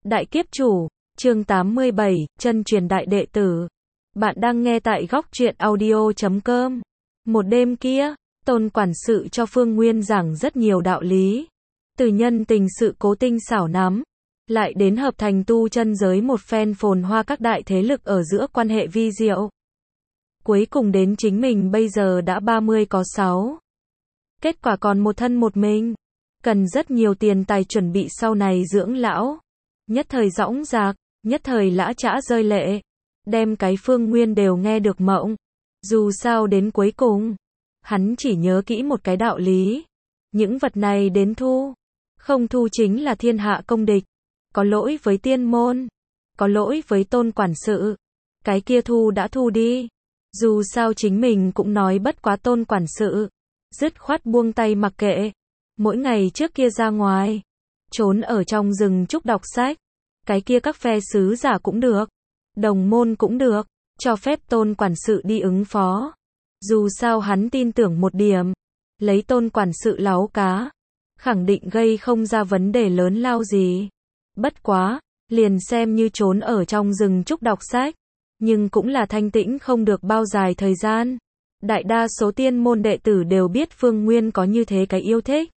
Đại kiếp chủ, chương 87, chân truyền đại đệ tử. Bạn đang nghe tại góc truyện audio.com. Một đêm kia, Tôn quản sự cho Phương Nguyên giảng rất nhiều đạo lý. Từ nhân tình sự cố tinh xảo nắm, lại đến hợp thành tu chân giới một phen phồn hoa các đại thế lực ở giữa quan hệ vi diệu. Cuối cùng đến chính mình bây giờ đã 30 có 6. Kết quả còn một thân một mình. Cần rất nhiều tiền tài chuẩn bị sau này dưỡng lão. Nhất thời dõng dạc, nhất thời lã chã rơi lệ. Đem cái Phương Nguyên đều nghe được mộng. Dù sao đến cuối cùng, hắn chỉ nhớ kỹ một cái đạo lý. Những vật này đến thu. Không thu chính là thiên hạ công địch. Có lỗi với tiên môn. Có lỗi với Tôn quản sự. Cái kia thu đã thu đi. Dù sao chính mình cũng nói bất quá Tôn quản sự. Dứt khoát buông tay mặc kệ. Mỗi ngày trước kia ra ngoài, trốn ở trong rừng trúc đọc sách. Cái kia các phe sứ giả cũng được, đồng môn cũng được, cho phép Tôn quản sự đi ứng phó. Dù sao hắn tin tưởng một điểm, lấy Tôn quản sự láu cá, khẳng định gây không ra vấn đề lớn lao gì. Bất quá, liền xem như trốn ở trong rừng trúc đọc sách, nhưng cũng là thanh tĩnh không được bao dài thời gian. Đại đa số tiên môn đệ tử đều biết Phương Nguyên có như thế cái yêu thích.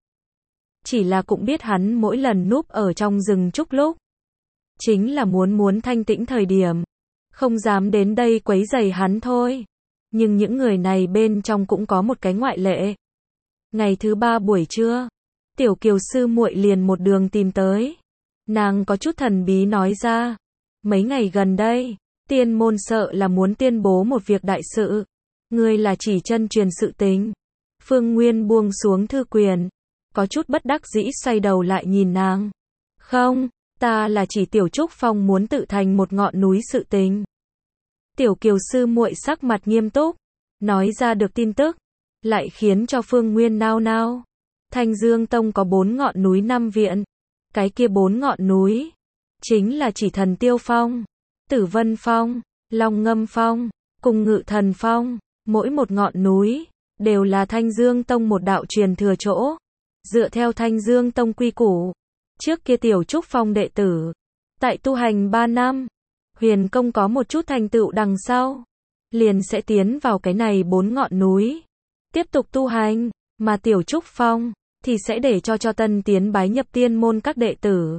Chỉ là cũng biết hắn mỗi lần núp ở trong rừng trúc lúc, chính là muốn thanh tĩnh thời điểm, không dám đến đây quấy rầy hắn thôi. Nhưng những người này bên trong cũng có một cái ngoại lệ. Ngày thứ 3 buổi trưa, Tiểu Kiều sư muội liền một đường tìm tới. Nàng có chút thần bí nói ra, mấy ngày gần đây, tiên môn sợ là muốn tuyên bố một việc đại sự. Ngươi là chỉ chân truyền sự tình. Phương Nguyên buông xuống thư quyền, có chút bất đắc dĩ xoay đầu lại nhìn nàng. Không, ta là chỉ Tiểu Trúc Phong muốn tự thành một ngọn núi sự tình. Tiểu Kiều sư muội sắc mặt nghiêm túc, nói ra được tin tức, lại khiến cho Phương Nguyên nao nao. Thanh Dương Tông có 4 ngọn núi 5 viện. Cái kia 4 ngọn núi, chính là chỉ Thần Tiêu Phong, Tử Vân Phong, Long Ngâm Phong, cùng Ngự Thần Phong. Mỗi một ngọn núi, đều là Thanh Dương Tông một đạo truyền thừa chỗ. Dựa theo Thanh Dương Tông quy củ, trước kia Tiểu Trúc Phong đệ tử, tại tu hành 3 năm, huyền công có một chút thành tựu đằng sau, liền sẽ tiến vào cái này 4 ngọn núi, tiếp tục tu hành, mà Tiểu Trúc Phong, thì sẽ để cho tân tiến bái nhập tiên môn các đệ tử.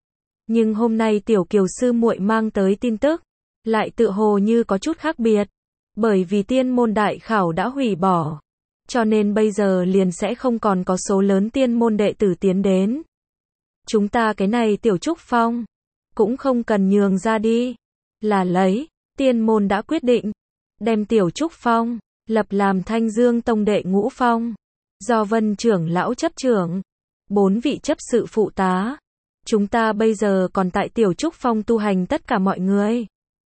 Nhưng hôm nay Tiểu Kiều sư muội mang tới tin tức, lại tựa hồ như có chút khác biệt, bởi vì tiên môn đại khảo đã hủy bỏ. Cho nên bây giờ liền sẽ không còn có số lớn tiên môn đệ tử tiến đến. Chúng ta cái này Tiểu Trúc Phong, cũng không cần nhường ra đi. Là lấy, tiên môn đã quyết định, đem Tiểu Trúc Phong, lập làm Thanh Dương Tông đệ ngũ phong. Do Vân trưởng lão chấp trưởng, 4 vị chấp sự phụ tá. Chúng ta bây giờ còn tại Tiểu Trúc Phong tu hành tất cả mọi người.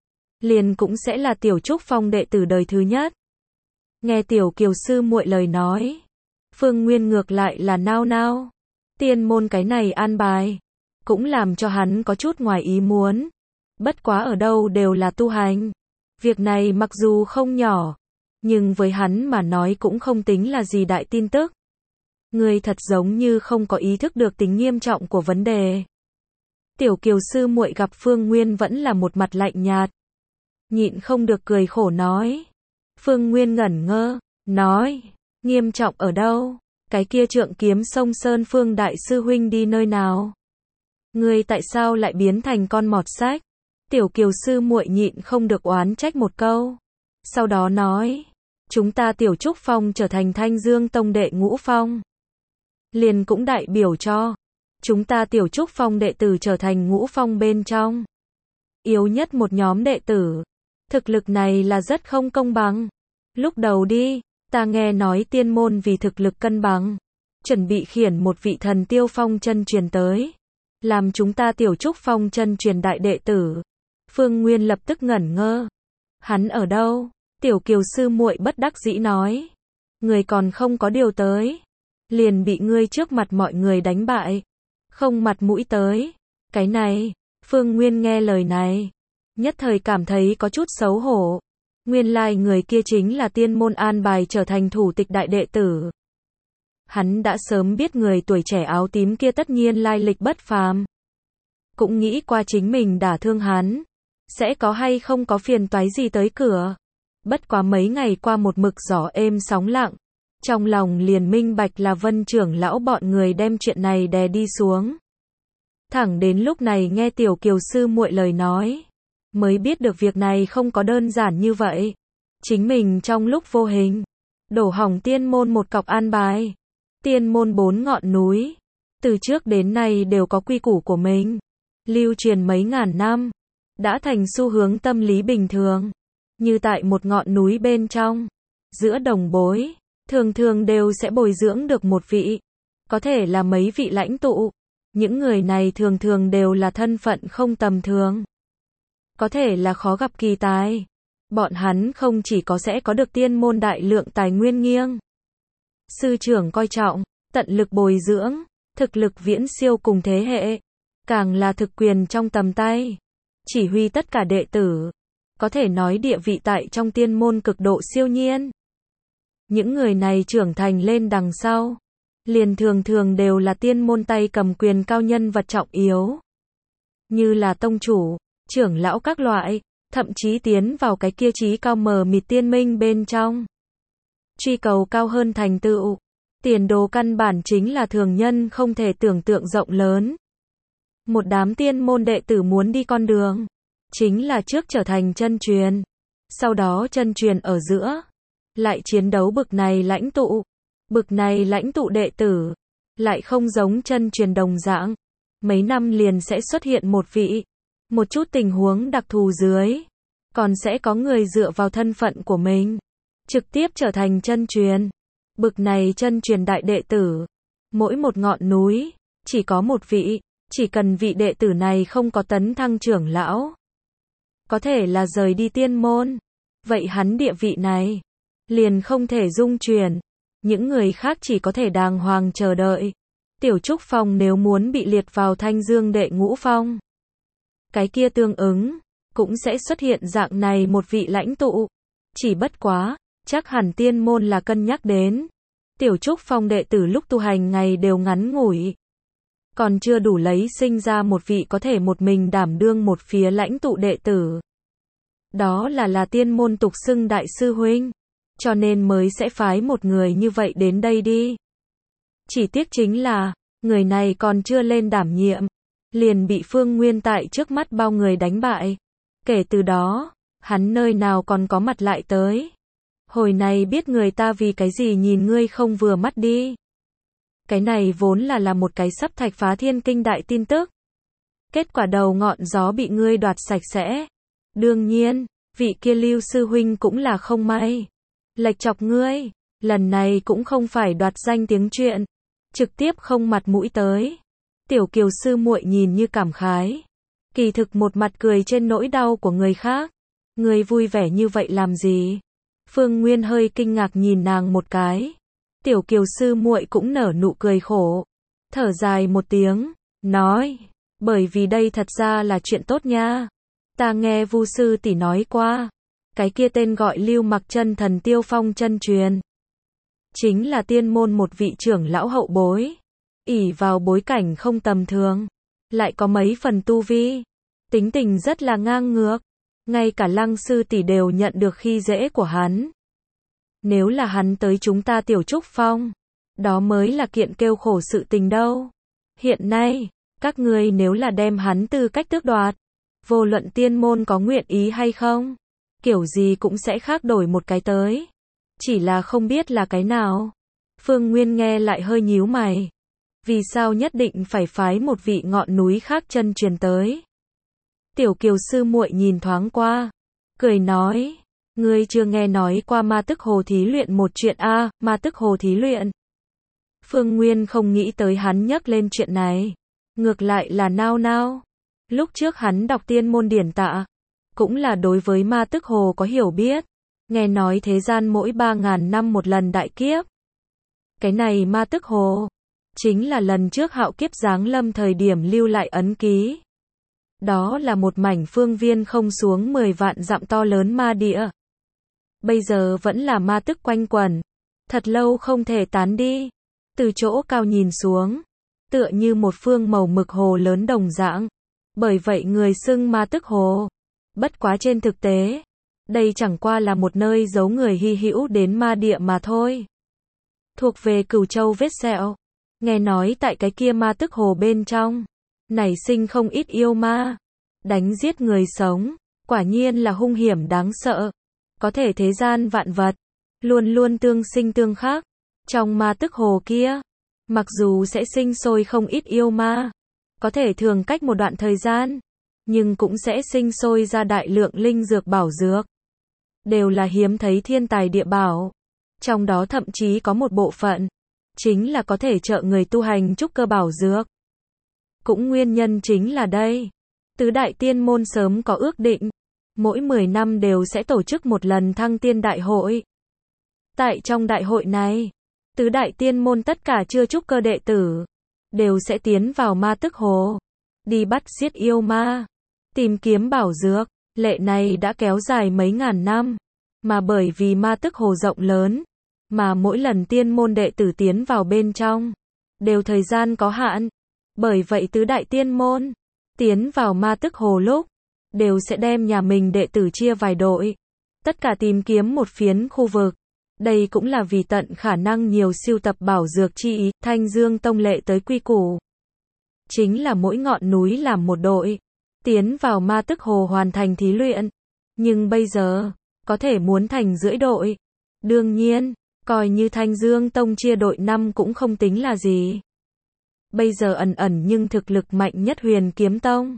Liền cũng sẽ là Tiểu Trúc Phong đệ tử đời thứ nhất. Nghe Tiểu Kiều sư muội lời nói, Phương Nguyên ngược lại là nao nao. Tiên môn cái này an bài, cũng làm cho hắn có chút ngoài ý muốn. Bất quá ở đâu đều là tu hành. Việc này mặc dù không nhỏ, nhưng với hắn mà nói cũng không tính là gì đại tin tức. Người thật giống như không có ý thức được tính nghiêm trọng của vấn đề. Tiểu Kiều sư muội gặp Phương Nguyên vẫn là một mặt lạnh nhạt, nhịn không được cười khổ nói. Phương Nguyên ngẩn ngơ, nói, nghiêm trọng ở đâu? Cái kia Trượng Kiếm Sông Sơn Phương đại sư huynh đi nơi nào? Ngươi tại sao lại biến thành con mọt sách? Tiểu Kiều sư muội nhịn không được oán trách một câu. Sau đó nói, chúng ta Tiểu Trúc Phong trở thành Thanh Dương Tông đệ ngũ phong. Liền cũng đại biểu cho, chúng ta Tiểu Trúc Phong đệ tử trở thành ngũ phong bên trong. Yếu nhất một nhóm đệ tử. Thực lực này là rất không công bằng. Lúc đầu đi, ta nghe nói tiên môn vì thực lực cân bằng, chuẩn bị khiển một vị Thần Tiêu Phong chân truyền tới, làm chúng ta Tiểu Trúc Phong chân truyền đại đệ tử. Phương Nguyên lập tức ngẩn ngơ. Hắn ở đâu? Tiểu Kiều sư muội bất đắc dĩ nói. Người còn không có điều tới, liền bị ngươi trước mặt mọi người đánh bại. Không mặt mũi tới. Cái này, Phương Nguyên nghe lời này, nhất thời cảm thấy có chút xấu hổ. Nguyên lai người kia chính là tiên môn an bài trở thành thủ tịch đại đệ tử. Hắn đã sớm biết người tuổi trẻ áo tím kia tất nhiên lai lịch bất phàm. cũng nghĩ qua chính mình đả thương hắn, sẽ có hay không có phiền toái gì tới cửa. Bất quá mấy ngày qua một mực gió êm sóng lặng, trong lòng liền minh bạch là Vân trưởng lão bọn người đem chuyện này đè đi xuống. Thẳng đến lúc này nghe Tiểu Kiều sư muội lời nói, mới biết được việc này không có đơn giản như vậy. Chính mình trong lúc vô hình, đổ hỏng tiên môn một cọc an bài. Tiên môn 4 ngọn núi, từ trước đến nay đều có quy củ của mình, lưu truyền mấy ngàn năm, đã thành xu hướng tâm lý bình thường. Như tại một ngọn núi bên trong, giữa đồng bối, thường thường đều sẽ bồi dưỡng được một vị, có thể là mấy vị lãnh tụ. Những người này thường thường đều là thân phận không tầm thường, có thể là khó gặp kỳ tài. Bọn hắn không chỉ có sẽ có được tiên môn đại lượng tài nguyên nghiêng sư trưởng coi trọng, tận lực bồi dưỡng, thực lực viễn siêu cùng thế hệ, càng là thực quyền trong tầm tay, chỉ huy tất cả đệ tử, có thể nói địa vị tại trong tiên môn cực độ siêu nhiên. Những người này trưởng thành lên đằng sau, liền thường thường đều là tiên môn tay cầm quyền cao nhân vật trọng yếu, như là tông chủ, trưởng lão các loại, thậm chí tiến vào cái kia trí cao mờ mịt tiên minh bên trong, truy cầu cao hơn thành tựu, tiền đồ căn bản chính là thường nhân không thể tưởng tượng rộng lớn. Một đám tiên môn đệ tử muốn đi con đường, chính là trước trở thành chân truyền, sau đó chân truyền ở giữa, lại chiến đấu bực này lãnh tụ. Bực này lãnh tụ đệ tử, lại không giống chân truyền đồng dạng, mấy năm liền sẽ xuất hiện một vị. Một chút tình huống đặc thù dưới, còn sẽ có người dựa vào thân phận của mình, trực tiếp trở thành chân truyền. Bực này chân truyền đại đệ tử, mỗi một ngọn núi, chỉ có một vị, chỉ cần vị đệ tử này không có tấn thăng trưởng lão, có thể là rời đi tiên môn, vậy hắn địa vị này, liền không thể dung chuyển. Những người khác chỉ có thể đàng hoàng chờ đợi. Tiểu Trúc Phong nếu muốn bị liệt vào Thanh Dương đệ ngũ phong, cái kia tương ứng, cũng sẽ xuất hiện dạng này một vị lãnh tụ. Chỉ bất quá, chắc hẳn tiên môn là cân nhắc đến. Tiểu Trúc Phong đệ tử lúc tu hành ngày đều ngắn ngủi, còn chưa đủ lấy sinh ra một vị có thể một mình đảm đương một phía lãnh tụ đệ tử. Đó là tiên môn tục xưng đại sư huynh, cho nên mới sẽ phái một người như vậy đến đây đi. Chỉ tiếc chính là, người này còn chưa lên đảm nhiệm, liền bị Phương Nguyên tại trước mắt bao người đánh bại. Kể từ đó, hắn nơi nào còn có mặt lại tới. Hồi này biết người ta vì cái gì nhìn ngươi không vừa mắt đi. Cái này vốn là một cái sắp thạch phá thiên kinh đại tin tức. Kết quả đầu ngọn gió bị ngươi đoạt sạch sẽ. Đương nhiên, vị kia Lưu sư huynh cũng là không may. Lệch chọc ngươi, lần này cũng không phải đoạt danh tiếng chuyện, trực tiếp không mặt mũi tới. Tiểu Kiều sư muội nhìn như cảm khái, kỳ thực một mặt cười trên nỗi đau của người khác. Ngươi vui vẻ như vậy làm gì? Phương Nguyên hơi kinh ngạc nhìn nàng một cái. Tiểu Kiều sư muội cũng nở nụ cười khổ, thở dài một tiếng, nói, bởi vì đây thật ra là chuyện tốt nha. Ta nghe Vu sư tỷ nói qua, cái kia tên gọi Lưu Mặc Chân Thần Tiêu Phong chân truyền, chính là tiên môn một vị trưởng lão hậu bối, ỷ vào bối cảnh không tầm thường, lại có mấy phần tu vi, tính tình rất là ngang ngược, ngay cả Lăng sư tỷ đều nhận được khi dễ của hắn. Nếu là hắn tới chúng ta Tiểu Trúc Phong, đó mới là kiện kêu khổ sự tình đâu. Hiện nay, các ngươi nếu là đem hắn tư cách tước đoạt, vô luận tiên môn có nguyện ý hay không, kiểu gì cũng sẽ khác đổi một cái tới. Chỉ là không biết là cái nào. Phương Nguyên nghe lại hơi nhíu mày. Vì sao nhất định phải phái một vị ngọn núi khác chân truyền tới? Tiểu Kiều sư muội nhìn thoáng qua, cười nói, ngươi chưa nghe nói qua ma tức hồ thí luyện một chuyện a? Ma tức hồ thí luyện. Phương Nguyên không nghĩ tới hắn nhắc lên chuyện này, ngược lại là nao nao. Lúc trước hắn đọc tiên môn điển tạng, cũng là đối với ma tức hồ có hiểu biết, nghe nói thế gian mỗi 3.000 năm một lần đại kiếp. Cái này ma tức hồ, chính là lần trước hạo kiếp giáng lâm thời điểm lưu lại ấn ký. Đó là một mảnh phương viên không xuống 10 vạn dặm to lớn ma địa. Bây giờ vẫn là ma tức quanh quẩn, thật lâu không thể tán đi. Từ chỗ cao nhìn xuống, tựa như một phương màu mực hồ lớn đồng dạng, Bởi vậy người xưng ma tức hồ. Bất quá trên thực tế, đây chẳng qua là một nơi giấu người hy hữu đến ma địa mà thôi. Thuộc về Cửu Châu vết sẹo. Nghe nói tại cái kia ma tức hồ bên trong, nảy sinh không ít yêu ma, đánh giết người sống, quả nhiên là hung hiểm đáng sợ. Có thể thế gian vạn vật, luôn luôn tương sinh tương khắc. Trong ma tức hồ kia, mặc dù sẽ sinh sôi không ít yêu ma, có thể thường cách một đoạn thời gian, nhưng cũng sẽ sinh sôi ra đại lượng linh dược bảo dược. Đều là hiếm thấy thiên tài địa bảo. Trong đó thậm chí có một bộ phận, chính là có thể trợ người tu hành trúc cơ bảo dược. Cũng nguyên nhân chính là đây. Tứ đại tiên môn sớm có ước định, mỗi 10 năm đều sẽ tổ chức một lần thăng tiên đại hội. Tại trong đại hội này, tứ đại tiên môn tất cả chưa trúc cơ đệ tử, đều sẽ tiến vào ma tức hồ, đi bắt giết yêu ma, tìm kiếm bảo dược. Lệ này đã kéo dài mấy ngàn năm, mà bởi vì ma tức hồ rộng lớn, mà mỗi lần tiên môn đệ tử tiến vào bên trong, đều thời gian có hạn. Bởi vậy tứ đại tiên môn, tiến vào ma tức hồ lúc, đều sẽ đem nhà mình đệ tử chia vài đội, tất cả tìm kiếm một phiến khu vực. Đây cũng là vì tận khả năng nhiều sưu tập bảo dược chi ý. Thanh Dương Tông lệ tới quy củ, chính là mỗi ngọn núi làm một đội, tiến vào ma tức hồ hoàn thành thí luyện. Nhưng bây giờ, có thể muốn thành rưỡi đội. Đương nhiên, coi như Thanh Dương Tông chia đội 5 cũng không tính là gì. Bây giờ ẩn ẩn nhưng thực lực mạnh nhất Huyền Kiếm Tông.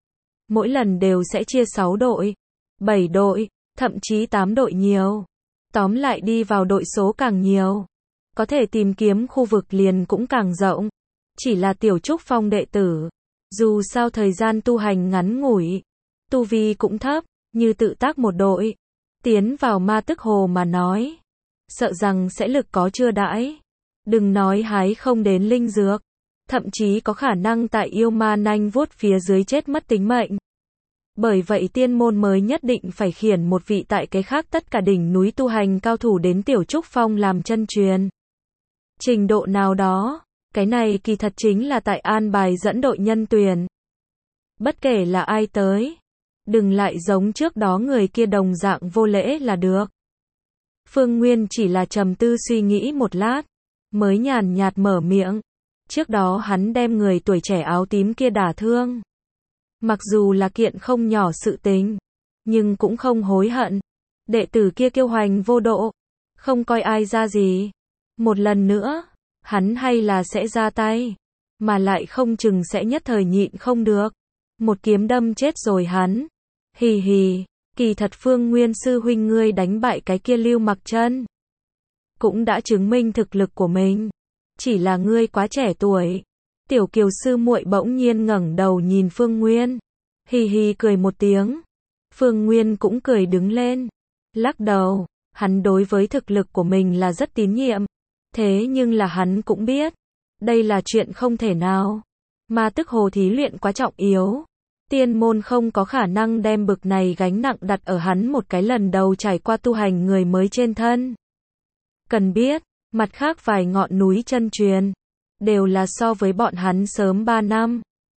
Mỗi lần đều sẽ chia 6 đội, 7 đội, thậm chí 8 đội nhiều. Tóm lại đi vào đội số càng nhiều, có thể tìm kiếm khu vực liền cũng càng rộng. Chỉ là tiểu trúc phong đệ tử, dù sao thời gian tu hành ngắn ngủi, tu vi cũng thấp, như tự tác một đội, tiến vào ma tức hồ mà nói, sợ rằng sẽ lực có chưa đãi. Đừng nói hái không đến linh dược, thậm chí có khả năng tại yêu ma nanh vuốt phía dưới chết mất tính mệnh. Bởi vậy tiên môn mới nhất định phải khiển một vị tại cái khác tất cả đỉnh núi tu hành cao thủ đến tiểu trúc phong làm chân truyền. Trình độ nào đó, cái này kỳ thật chính là tại an bài dẫn đội nhân tuyển. Bất kể là ai tới, đừng lại giống trước đó người kia đồng dạng vô lễ là được. Phương Nguyên chỉ là trầm tư suy nghĩ một lát, mới nhàn nhạt mở miệng. Trước đó hắn đem người tuổi trẻ áo tím kia đả thương. Mặc dù là kiện không nhỏ sự tình, nhưng cũng không hối hận. Đệ tử kia kiêu hành vô độ, không coi ai ra gì. Một lần nữa, hắn hay là sẽ ra tay, mà lại không chừng sẽ nhất thời nhịn không được. Một kiếm đâm chết rồi hắn. Hì hì, kỳ thật Phương Nguyên sư huynh ngươi đánh bại cái kia Lưu Mặc Chân, cũng đã chứng minh thực lực của mình. Chỉ là ngươi quá trẻ tuổi. Tiểu Kiều sư muội bỗng nhiên ngẩng đầu nhìn Phương Nguyên, hì hì cười một tiếng. Phương Nguyên cũng cười đứng lên, lắc đầu. Hắn đối với thực lực của mình là rất tín nhiệm, thế nhưng là hắn cũng biết, đây là chuyện không thể nào. Ma tức hồ thí luyện quá trọng yếu, tiên môn không có khả năng đem bực này gánh nặng đặt ở hắn một cái lần đầu trải qua tu hành người mới trên thân. Cần biết, mặt khác vài ngọn núi chân truyền, đều là so với bọn hắn sớm 3 năm,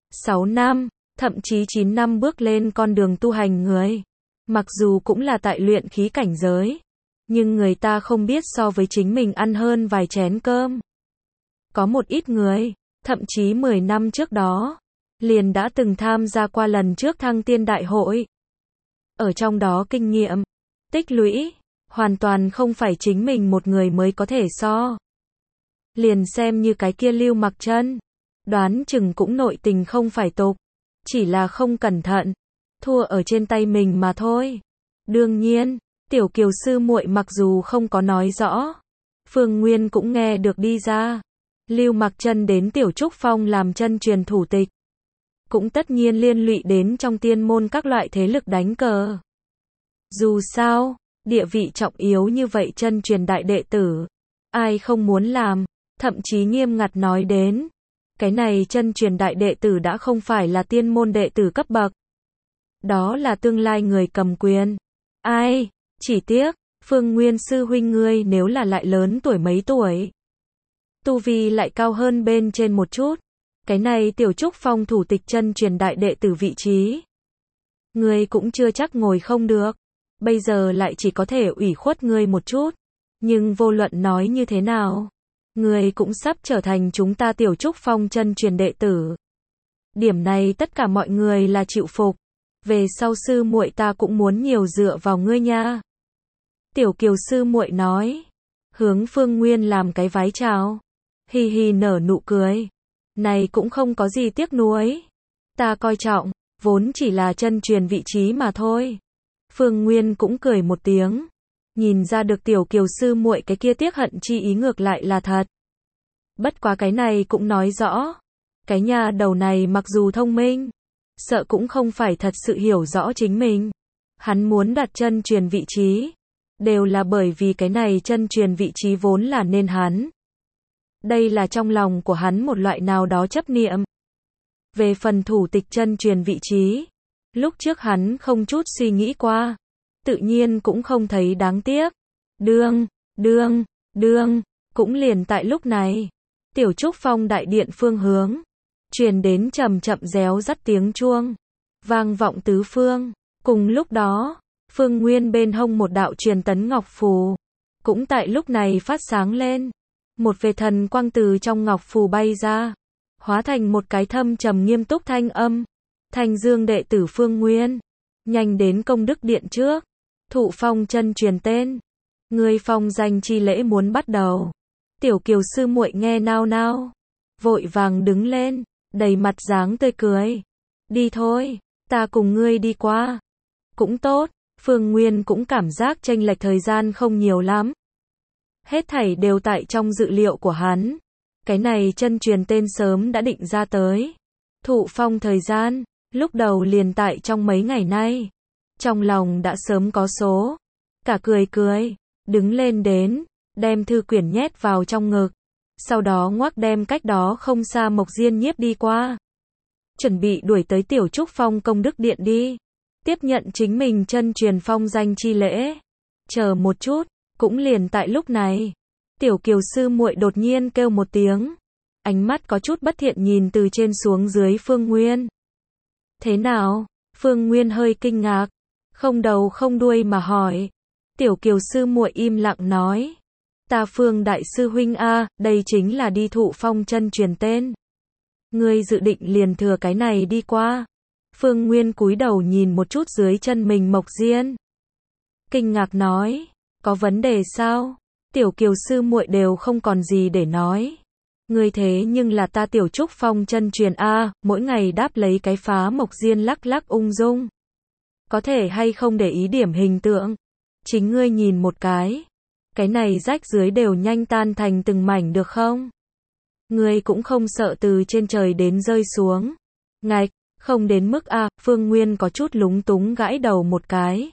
6 năm, thậm chí 9 năm bước lên con đường tu hành người. Mặc dù cũng là tại luyện khí cảnh giới, nhưng người ta không biết so với chính mình ăn hơn vài chén cơm. Có một ít người, thậm chí 10 năm trước đó, liền đã từng tham gia qua lần trước thăng tiên đại hội. Ở trong đó kinh nghiệm, tích lũy, hoàn toàn không phải chính mình một người mới có thể so. Liền xem như cái kia Lưu Mặc Chân, đoán chừng cũng nội tình không phải tục, chỉ là không cẩn thận, thua ở trên tay mình mà thôi. Đương nhiên, Tiểu Kiều sư muội mặc dù không có nói rõ, Phương Nguyên cũng nghe được đi ra. Lưu Mặc Chân đến Tiểu Trúc Phong làm chân truyền thủ tịch, cũng tất nhiên liên lụy đến trong tiên môn các loại thế lực đánh cờ. Dù sao, địa vị trọng yếu như vậy chân truyền đại đệ tử, ai không muốn làm, thậm chí nghiêm ngặt nói đến, cái này chân truyền đại đệ tử đã không phải là tiên môn đệ tử cấp bậc. Đó là tương lai người cầm quyền. Ai, chỉ tiếc, Phương Nguyên sư huynh ngươi nếu là lại lớn tuổi mấy tuổi, tu vi lại cao hơn bên trên một chút, Cái này Tiểu Trúc Phong thủ tịch chân truyền đại đệ tử vị trí. Ngươi cũng chưa chắc ngồi không được. Bây giờ lại chỉ có thể ủy khuất ngươi một chút. Nhưng vô luận nói như thế nào, ngươi cũng sắp trở thành chúng ta Tiểu Trúc Phong chân truyền đệ tử. Điểm này tất cả mọi người là chịu phục. Về sau sư muội ta cũng muốn nhiều dựa vào ngươi nha. Tiểu Kiều sư muội nói. Hướng Phương Nguyên làm cái vái chào. Hi hi nở nụ cười. Này cũng không có gì tiếc nuối. Ta coi trọng, vốn chỉ là chân truyền vị trí mà thôi. Phương Nguyên cũng cười một tiếng. Nhìn ra được Tiểu Kiều sư muội cái kia tiếc hận chi ý ngược lại là thật. Bất quá cái này cũng nói rõ. Cái nhà đầu này mặc dù thông minh, sợ cũng không phải thật sự hiểu rõ chính mình. Hắn muốn đặt chân truyền vị trí, đều là bởi vì cái này chân truyền vị trí vốn là nên hắn. Đây là trong lòng của hắn một loại nào đó chấp niệm. Về phần thủ tịch chân truyền vị trí, lúc trước hắn không chút suy nghĩ qua, tự nhiên cũng không thấy đáng tiếc. Đương, cũng liền tại lúc này, Tiểu Trúc Phong đại điện phương hướng, truyền đến chậm chậm réo rắt tiếng chuông, vang vọng tứ phương. Cùng lúc đó, Phương Nguyên bên hông một đạo truyền tấn ngọc phù, cũng tại lúc này phát sáng lên. Một vệt thần quang từ trong ngọc phù bay ra, hóa thành một cái thâm trầm nghiêm túc thanh âm. Thanh Dương đệ tử Phương Nguyên, nhanh đến công đức điện trước, thụ phong chân truyền tên. Ngươi phong danh chi lễ muốn bắt đầu. Tiểu Kiều sư muội nghe nao nao, vội vàng đứng lên, đầy mặt dáng tươi cười. Đi thôi, ta cùng ngươi đi qua. Cũng tốt, Phương Nguyên cũng cảm giác chênh lệch thời gian không nhiều lắm. Hết thảy đều tại trong dự liệu của hắn. Cái này chân truyền tên sớm đã định ra tới. Thụ phong thời gian, lúc đầu liền tại trong mấy ngày nay. Trong lòng đã sớm có số. Cả cười, đứng lên đến, đem thư quyển nhét vào trong ngực. Sau đó ngoắc đem cách đó không xa Mộc Diên Nhiếp đi qua. Chuẩn bị đuổi tới Tiểu Trúc Phong công đức điện đi. Tiếp nhận chính mình chân truyền phong danh chi lễ. Chờ một chút, cũng liền tại lúc này. Tiểu Kiều sư muội đột nhiên kêu một tiếng. Ánh mắt có chút bất thiện nhìn từ trên xuống dưới Phương Nguyên. Thế nào? Phương Nguyên hơi kinh ngạc. Không đầu không đuôi mà hỏi. Tiểu Kiều sư muội im lặng nói. Ta Phương đại sư huynh a, đây chính là đi thụ phong chân truyền tên. Ngươi dự định liền thừa cái này đi qua. Phương Nguyên cúi đầu nhìn một chút dưới chân mình Mộc Diên. Kinh ngạc nói, có vấn đề sao? Tiểu Kiều sư muội đều không còn gì để nói. Ngươi thế nhưng là ta Tiểu Trúc Phong chân truyền a, mỗi ngày đáp lấy cái phá Mộc Diên lắc lắc ung dung. Có thể hay không để ý điểm hình tượng? Chính ngươi nhìn một cái này rách dưới đều nhanh tan thành từng mảnh được không? Ngươi cũng không sợ từ trên trời đến rơi xuống. Ngạch, không đến mức a, Phương Nguyên có chút lúng túng gãi đầu một cái.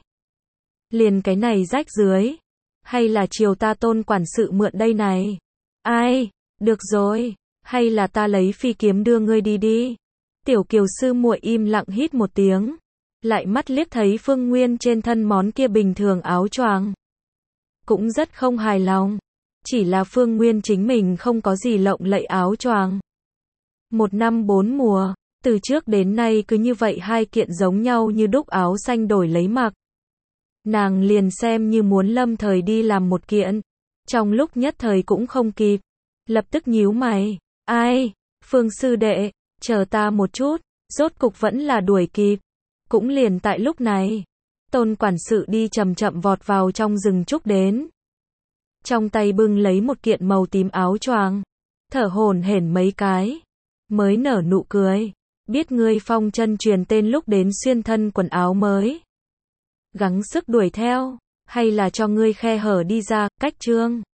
Liền cái này rách dưới, hay là chiều ta Tôn quản sự mượn đây này? Ai, được rồi, hay là ta lấy phi kiếm đưa ngươi đi đi. Tiểu Kiều sư muội im lặng hít một tiếng, lại mắt liếc thấy Phương Nguyên trên thân món kia bình thường áo choàng, cũng rất không hài lòng. Chỉ là Phương Nguyên chính mình không có gì lộng lẫy áo choàng. Một năm bốn mùa, từ trước đến nay cứ như vậy hai kiện giống nhau như đúc áo xanh đổi lấy mặc. Nàng liền xem như muốn lâm thời đi làm một kiện. Trong lúc nhất thời cũng không kịp. Lập tức nhíu mày. Ai? Phương sư đệ, chờ ta một chút. Rốt cục vẫn là đuổi kịp. Cũng liền tại lúc này, Tôn quản sự đi chậm chậm vọt vào trong rừng trúc đến. Trong tay bưng lấy một kiện màu tím áo choàng, thở hổn hển mấy cái, mới nở nụ cười. Biết ngươi phong chân truyền tên lúc đến xuyên thân quần áo mới, gắng sức đuổi theo, hay là cho ngươi khe hở đi ra, cách chương.